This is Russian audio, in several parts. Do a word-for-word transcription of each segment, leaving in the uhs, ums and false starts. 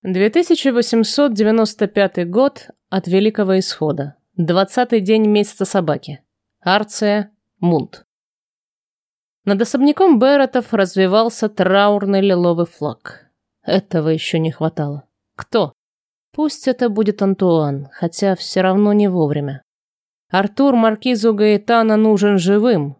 две тысячи восемьсот девяносто пятый год от Великого Исхода. Двадцатый день месяца собаки. Арция, Мунт. Над особняком Берретов развивался траурный лиловый флаг. Этого еще не хватало. Кто? Пусть это будет Антуан, хотя все равно не вовремя. Артур маркизу Гаэтана нужен живым.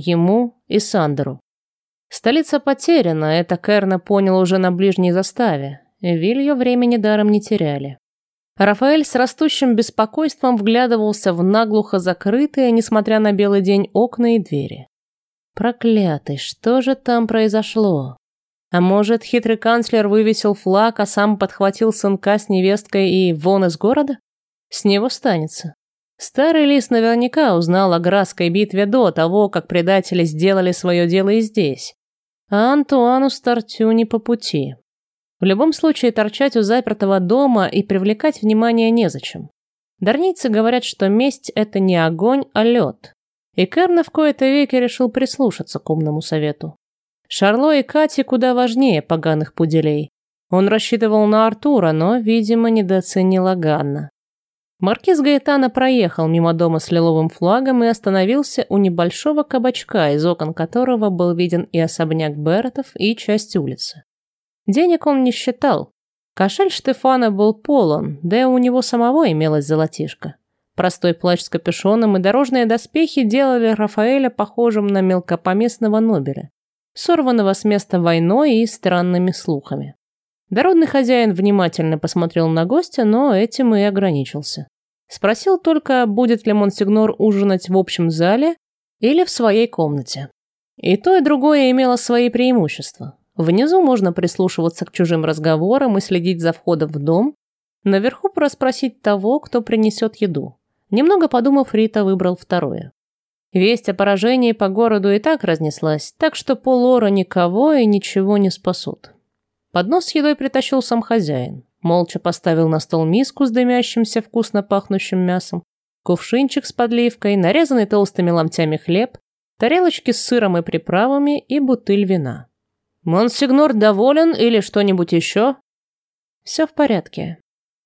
Ему и Сандеру. Столица потеряна, это Керна понял уже на ближней заставе. Вилью времени даром не теряли. Рафаэль с растущим беспокойством вглядывался в наглухо закрытые, несмотря на белый день, окна и двери. Проклятый, что же там произошло? А может, хитрый канцлер вывесил флаг, а сам подхватил сынка с невесткой и вон из города? С него станется. Старый лис наверняка узнал о Грасской битве до того, как предатели сделали свое дело и здесь. А Антуану Стартю не по пути. В любом случае, торчать у запертого дома и привлекать внимание незачем. Дарнийцы говорят, что месть – это не огонь, а лед. И Керна в кои-то веки решил прислушаться к умному совету. Шарло и Кате куда важнее поганых пуделей. Он рассчитывал на Артура, но, видимо, недооценил Ганна. Маркиз Гаэтана проехал мимо дома с лиловым флагом и остановился у небольшого кабачка, из окон которого был виден и особняк Берретов, и часть улицы. Денег он не считал. Кошель Штефана был полон, да и у него самого имелась золотишко. Простой плащ с капюшоном и дорожные доспехи делали Рафаэля похожим на мелкопоместного нобеля, сорванного с места войной и странными слухами. Дородный хозяин внимательно посмотрел на гостя, но этим и ограничился. Спросил только, будет ли монсигнор ужинать в общем зале или в своей комнате. И то, и другое имело свои преимущества. Внизу можно прислушиваться к чужим разговорам и следить за входом в дом. Наверху проспросить того, кто принесет еду. Немного подумав, Рита выбрал второе. Весть о поражении по городу и так разнеслась, так что поллора никого и ничего не спасут. Поднос с едой притащил сам хозяин. Молча поставил на стол миску с дымящимся вкусно пахнущим мясом, кувшинчик с подливкой, нарезанный толстыми ломтями хлеб, тарелочки с сыром и приправами и бутыль вина. «Монсигнор доволен или что-нибудь еще?» «Все в порядке.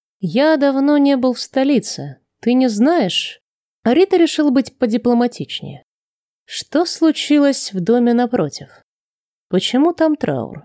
Я давно не был в столице. Ты не знаешь?» Рита решил быть подипломатичнее. «Что случилось в доме напротив? Почему там траур?»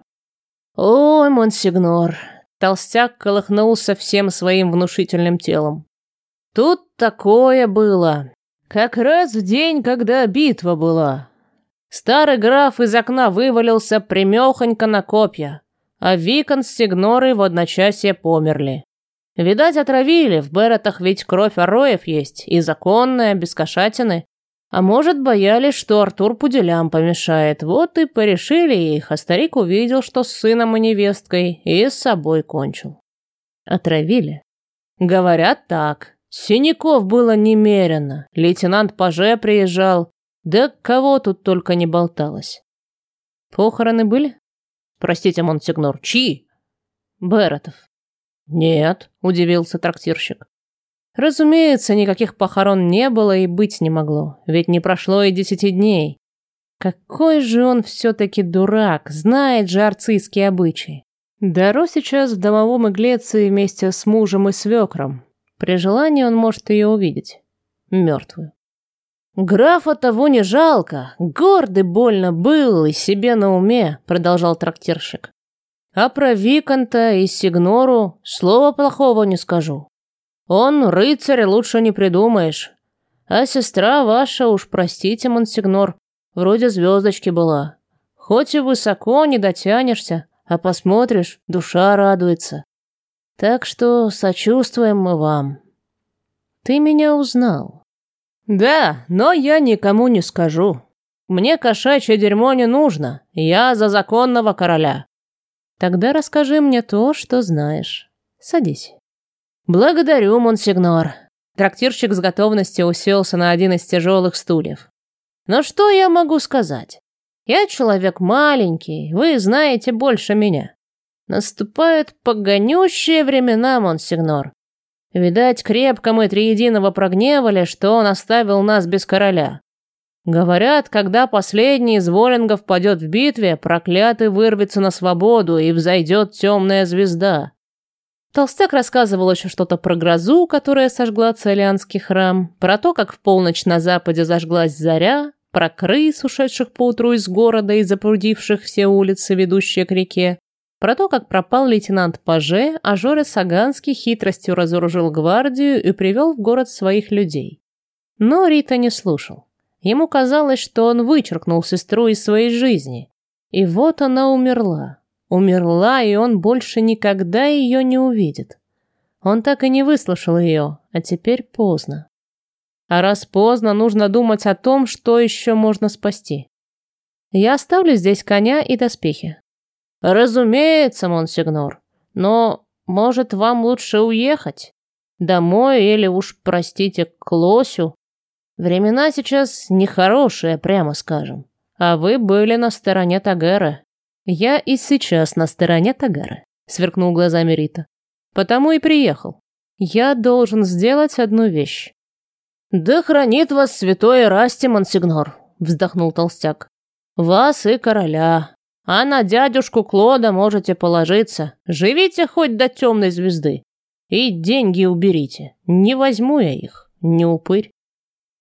«Ой, монсигнор!» Толстяк колыхнулся всем своим внушительным телом. «Тут такое было. Как раз в день, когда битва была. Старый граф из окна вывалился прямехонько на копья, а Викон с Сигнорой в одночасье померли. Видать, отравили, в Берретах ведь кровь ароев есть, и законная, без кошатины. А может, боялись, что Артур пуделям помешает, вот и порешили их, а старик увидел, что с сыном и невесткой, и с собой кончил». «Отравили?» «Говорят так. Синяков было немерено, лейтенант Паже приезжал, да кого тут только не болталось». «Похороны были?» «Простите, монсигнор, чьи?» «Берретов». «Нет», — удивился трактирщик. Разумеется, никаких похорон не было и быть не могло, ведь не прошло и десяти дней. Какой же он все-таки дурак, знает же арцийские обычаи. Даро сейчас в домовом Иглеции вместе с мужем и свекром. При желании он может ее увидеть. Мертвую. «Графа того не жалко, гордый больно был и себе на уме», — продолжал трактирщик. «А про Виконта и Сигнору слова плохого не скажу. Он рыцарь, лучше не придумаешь. А сестра ваша, уж простите, монсигнор, вроде звездочки была. Хоть и высоко не дотянешься, а посмотришь, душа радуется. Так что сочувствуем мы вам». «Ты меня узнал?» «Да, но я никому не скажу. Мне кошачье дерьмо не нужно, я за законного короля». «Тогда расскажи мне то, что знаешь. Садись». «Благодарю, монсигнор». Трактирщик с готовностью уселся на один из тяжелых стульев. «Но что я могу сказать? Я человек маленький, вы знаете больше меня. Наступают погонющие времена, монсигнор. Видать, крепко мы триединого прогневали, что он оставил нас без короля. Говорят, когда последний из волингов падет в битве, проклятый вырвется на свободу и взойдет темная звезда. Толстяк рассказывал еще что-то про грозу, которая сожгла Целианский храм, про то, как в полночь на западе зажглась заря, про крыс, ушедших поутру из города и запрудивших все улицы, ведущие к реке, про то, как пропал лейтенант Паже, а Жоря Саганский хитростью разоружил гвардию и привел в город своих людей. Но Рита не слушал. Ему казалось, что он вычеркнул сестру из своей жизни. И вот она умерла. Умерла, и он больше никогда ее не увидит. Он так и не выслушал ее, а теперь поздно. А раз поздно, нужно думать о том, что еще можно спасти. Я оставлю здесь коня и доспехи. Разумеется, монсигнор, но, может, вам лучше уехать? Домой или уж, простите, к лосю? Времена сейчас нехорошие, прямо скажем. А вы были на стороне Тагера. Я и сейчас на стороне Тагера, сверкнул глазами Рита. Потому и приехал. Я должен сделать одну вещь. Да хранит вас святой Эрасти, монсигнор, вздохнул толстяк. Вас и короля. А на дядюшку Клода можете положиться. Живите хоть до темной звезды. И деньги уберите. Не возьму я их, не упырь.